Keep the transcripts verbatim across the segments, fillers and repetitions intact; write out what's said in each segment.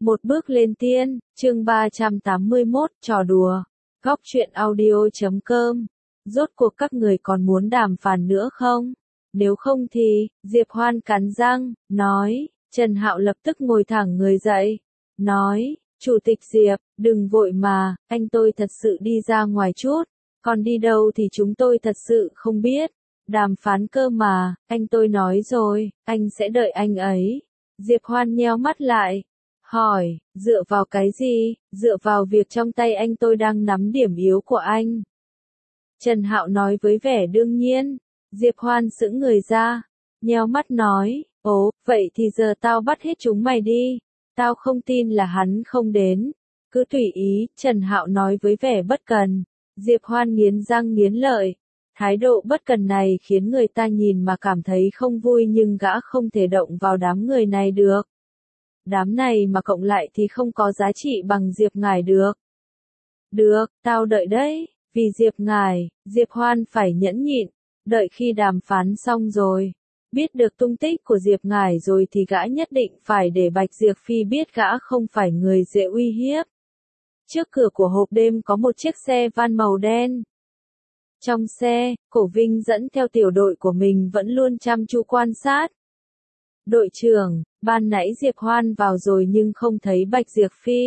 Một bước lên tiên, chương ba trăm tám mươi mốt, trò đùa. Góc truyện audio chấm com. Rốt cuộc các người còn muốn đàm phán nữa không? Nếu không thì, Diệp Hoan cắn răng, nói. Trần Hạo lập tức ngồi thẳng người dậy. Nói, Chủ tịch Diệp, đừng vội mà, anh tôi thật sự đi ra ngoài chút. Còn đi đâu thì chúng tôi thật sự không biết. Đàm phán cơ mà, anh tôi nói rồi, anh sẽ đợi anh ấy. Diệp Hoan nheo mắt lại. Hỏi, dựa vào cái gì? Dựa vào việc trong tay anh tôi đang nắm điểm yếu của anh. Trần Hạo nói với vẻ đương nhiên. Diệp Hoan sững người ra, nheo mắt nói, ồ, vậy thì giờ tao bắt hết chúng mày đi. Tao không tin là hắn không đến. Cứ tùy ý, Trần Hạo nói với vẻ bất cần. Diệp Hoan nghiến răng nghiến lợi. Thái độ bất cần này khiến người ta nhìn mà cảm thấy không vui, nhưng gã không thể động vào đám người này được. Đám này mà cộng lại thì không có giá trị bằng Diệp ngài được. Được, tao đợi đấy, vì Diệp ngài, Diệp Hoan phải nhẫn nhịn, đợi khi đàm phán xong rồi. Biết được tung tích của Diệp ngài rồi thì gã nhất định phải để Bạch Diệp Phi biết gã không phải người dễ uy hiếp. Trước cửa của hộp đêm có một chiếc xe van màu đen. Trong xe, Cổ Vinh dẫn theo tiểu đội của mình vẫn luôn chăm chú quan sát. Đội trưởng, ban nãy Diệp Hoan vào rồi nhưng không thấy Bạch Diệp Phi.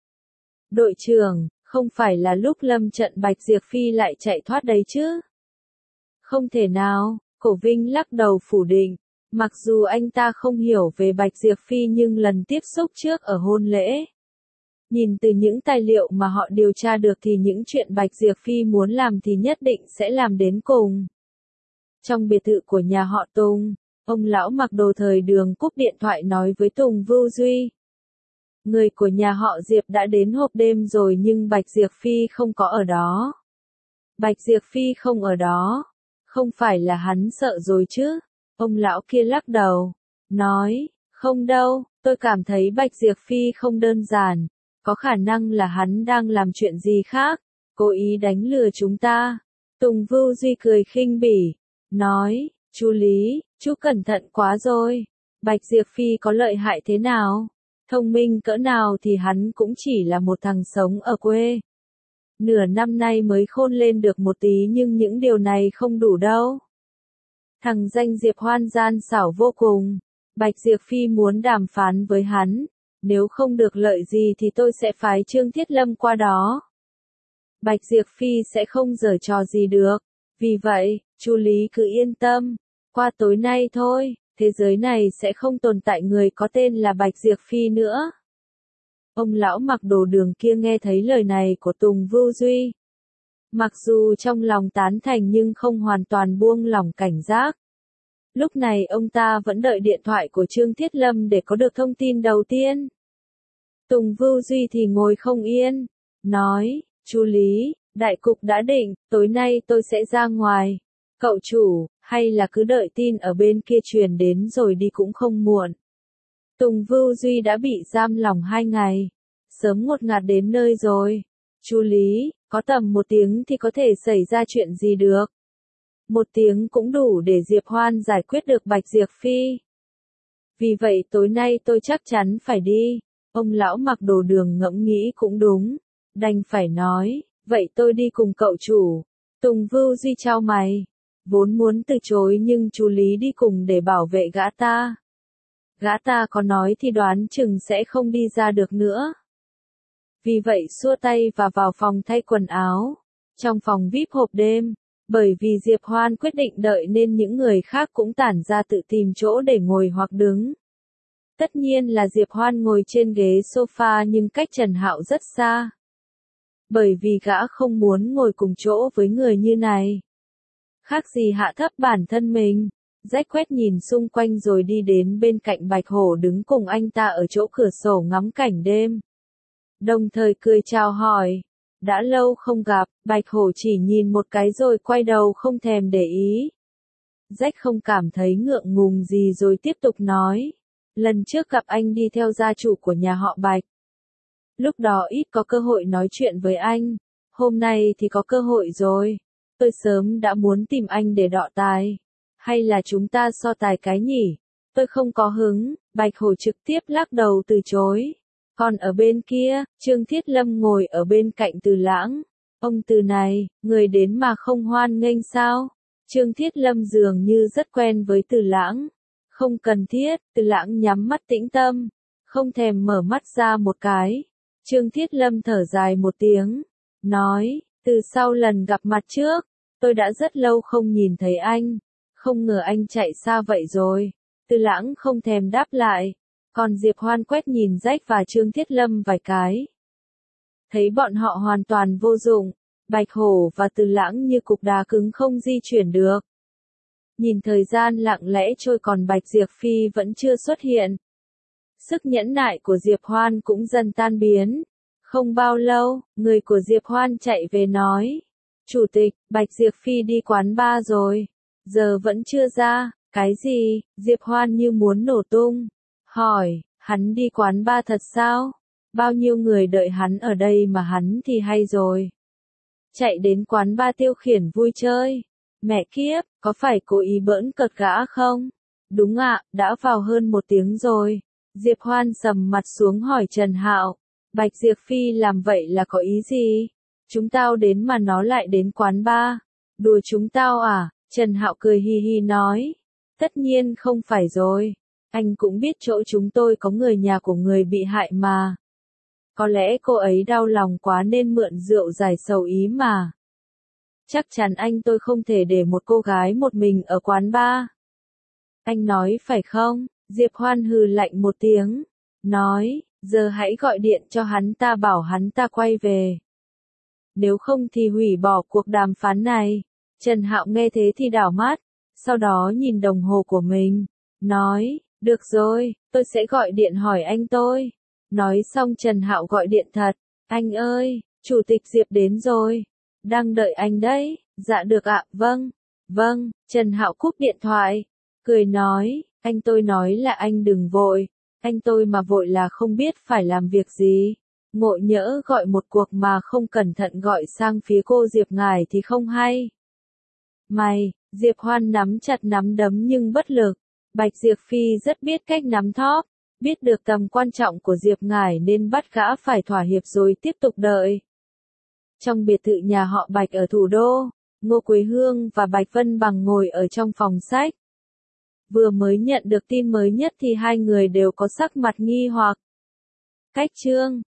Đội trưởng, không phải là lúc lâm trận Bạch Diệp Phi lại chạy thoát đấy chứ? Không thể nào, Cổ Vinh lắc đầu phủ định. Mặc dù anh ta không hiểu về Bạch Diệp Phi nhưng lần tiếp xúc trước ở hôn lễ. Nhìn từ những tài liệu mà họ điều tra được thì những chuyện Bạch Diệp Phi muốn làm thì nhất định sẽ làm đến cùng. Trong biệt thự của nhà họ Tùng, ông lão mặc đồ thời Đường cúp điện thoại nói với Tùng Vưu Duy. Người của nhà họ Diệp đã đến hộp đêm rồi nhưng Bạch Diệp Phi không có ở đó. Bạch Diệp Phi không ở đó. Không phải là hắn sợ rồi chứ? Ông lão kia lắc đầu. Nói, không đâu, tôi cảm thấy Bạch Diệp Phi không đơn giản. Có khả năng là hắn đang làm chuyện gì khác, cố ý đánh lừa chúng ta. Tùng Vưu Duy cười khinh bỉ. Nói, chú Lý, chú cẩn thận quá rồi. Bạch Diệp Phi có lợi hại thế nào? Thông minh cỡ nào thì hắn cũng chỉ là một thằng sống ở quê. Nửa năm nay mới khôn lên được một tí nhưng những điều này không đủ đâu. Thằng danh Diệp Hoan gian xảo vô cùng. Bạch Diệp Phi muốn đàm phán với hắn. Nếu không được lợi gì thì tôi sẽ phái Trương Thiết Lâm qua đó. Bạch Diệp Phi sẽ không giở trò gì được. Vì vậy, chú Lý cứ yên tâm. Qua tối nay thôi, thế giới này sẽ không tồn tại người có tên là Bạch Diệp Phi nữa. Ông lão mặc đồ Đường kia nghe thấy lời này của Tùng Vưu Duy. Mặc dù trong lòng tán thành nhưng không hoàn toàn buông lỏng cảnh giác. Lúc này ông ta vẫn đợi điện thoại của Trương Thiết Lâm để có được thông tin đầu tiên. Tùng Vưu Duy thì ngồi không yên. Nói, chú Lý, đại cục đã định, tối nay tôi sẽ ra ngoài. Cậu chủ, hay là cứ đợi tin ở bên kia truyền đến rồi đi cũng không muộn. Tùng Vưu Duy đã bị giam lỏng hai ngày. Sớm ngột ngạt đến nơi rồi. Chú Lý, có tầm một tiếng thì có thể xảy ra chuyện gì được. Một tiếng cũng đủ để Diệp Hoan giải quyết được Bạch Diệp Phi. Vì vậy tối nay tôi chắc chắn phải đi. Ông lão mặc đồ Đường ngẫm nghĩ cũng đúng. Đành phải nói, vậy tôi đi cùng cậu chủ. Tùng Vưu Duy chau mày. Vốn muốn từ chối nhưng chú Lý đi cùng để bảo vệ gã ta. Gã ta có nói thì đoán chừng sẽ không đi ra được nữa. Vì vậy xua tay và vào phòng thay quần áo. Trong phòng vi ai pi hộp đêm. Bởi vì Diệp Hoan quyết định đợi nên những người khác cũng tản ra tự tìm chỗ để ngồi hoặc đứng. Tất nhiên là Diệp Hoan ngồi trên ghế sofa nhưng cách Trần Hạo rất xa. Bởi vì gã không muốn ngồi cùng chỗ với người như này. Khác gì hạ thấp bản thân mình. Jack quét nhìn xung quanh rồi đi đến bên cạnh Bạch Hổ đứng cùng anh ta ở chỗ cửa sổ ngắm cảnh đêm. Đồng thời cười chào hỏi. Đã lâu không gặp, Bạch Hổ chỉ nhìn một cái rồi quay đầu không thèm để ý. Jack không cảm thấy ngượng ngùng gì rồi tiếp tục nói. Lần trước gặp anh đi theo gia chủ của nhà họ Bạch. Lúc đó ít có cơ hội nói chuyện với anh. Hôm nay thì có cơ hội rồi. Tôi sớm đã muốn tìm anh để đọ tài. Hay là chúng ta so tài cái nhỉ? Tôi không có hứng. Bạch Hổ trực tiếp lắc đầu từ chối. Còn ở bên kia, Trương Thiết Lâm ngồi ở bên cạnh Từ Lãng. Ông Từ này, người đến mà không hoan nghênh sao? Trương Thiết Lâm dường như rất quen với Từ Lãng. Không cần thiết, Từ Lãng nhắm mắt tĩnh tâm, không thèm mở mắt ra một cái. Trương Thiết Lâm thở dài một tiếng, nói, từ sau lần gặp mặt trước, tôi đã rất lâu không nhìn thấy anh, không ngờ anh chạy xa vậy rồi. Từ Lãng không thèm đáp lại, còn Diệp Hoan quét nhìn Rách và Trương Thiết Lâm vài cái. Thấy bọn họ hoàn toàn vô dụng, Bạch Hổ và Từ Lãng như cục đá cứng không di chuyển được. Nhìn thời gian lặng lẽ trôi còn Bạch Diệp Phi vẫn chưa xuất hiện. Sức nhẫn nại của Diệp Hoan cũng dần tan biến. Không bao lâu, người của Diệp Hoan chạy về nói. Chủ tịch, Bạch Diệp Phi đi quán bar rồi. Giờ vẫn chưa ra. Cái gì? Diệp Hoan như muốn nổ tung. Hỏi, hắn đi quán bar thật sao? Bao nhiêu người đợi hắn ở đây mà hắn thì hay rồi. Chạy đến quán bar tiêu khiển vui chơi. Mẹ kiếp, có phải cố ý bỡn cợt gã không? Đúng ạ, đã vào hơn một tiếng rồi. Diệp Hoan sầm mặt xuống hỏi Trần Hạo. Bạch Diệp Phi làm vậy là có ý gì? Chúng tao đến mà nó lại đến quán bar. Đùa chúng tao à? Trần Hạo cười hi hi nói. Tất nhiên không phải rồi. Anh cũng biết chỗ chúng tôi có người nhà của người bị hại mà. Có lẽ cô ấy đau lòng quá nên mượn rượu giải sầu ý mà. Chắc chắn anh tôi không thể để một cô gái một mình ở quán bar. Anh nói phải không? Diệp Hoan hừ lạnh một tiếng. Nói, giờ hãy gọi điện cho hắn ta bảo hắn ta quay về. Nếu không thì hủy bỏ cuộc đàm phán này. Trần Hạo nghe thế thì đảo mắt. Sau đó nhìn đồng hồ của mình. Nói, được rồi, tôi sẽ gọi điện hỏi anh tôi. Nói xong Trần Hạo gọi điện thật. Anh ơi, Chủ tịch Diệp đến rồi. Đang đợi anh đấy. Dạ được ạ, vâng. Vâng, Trần Hạo cúp điện thoại. Cười nói, anh tôi nói là anh đừng vội. Anh tôi mà vội là không biết phải làm việc gì. Ngộ nhỡ gọi một cuộc mà không cẩn thận gọi sang phía cô Diệp ngài thì không hay. Mày, Diệp Hoan nắm chặt nắm đấm nhưng bất lực. Bạch Diệp Phi rất biết cách nắm thóp. Biết được tầm quan trọng của Diệp ngài nên bắt gã phải thỏa hiệp rồi tiếp tục đợi. Trong biệt thự nhà họ Bạch ở thủ đô, Ngô Quế Hương và Bạch Vân Bằng ngồi ở trong phòng sách. Vừa mới nhận được tin mới nhất thì hai người đều có sắc mặt nghi hoặc. Cách chương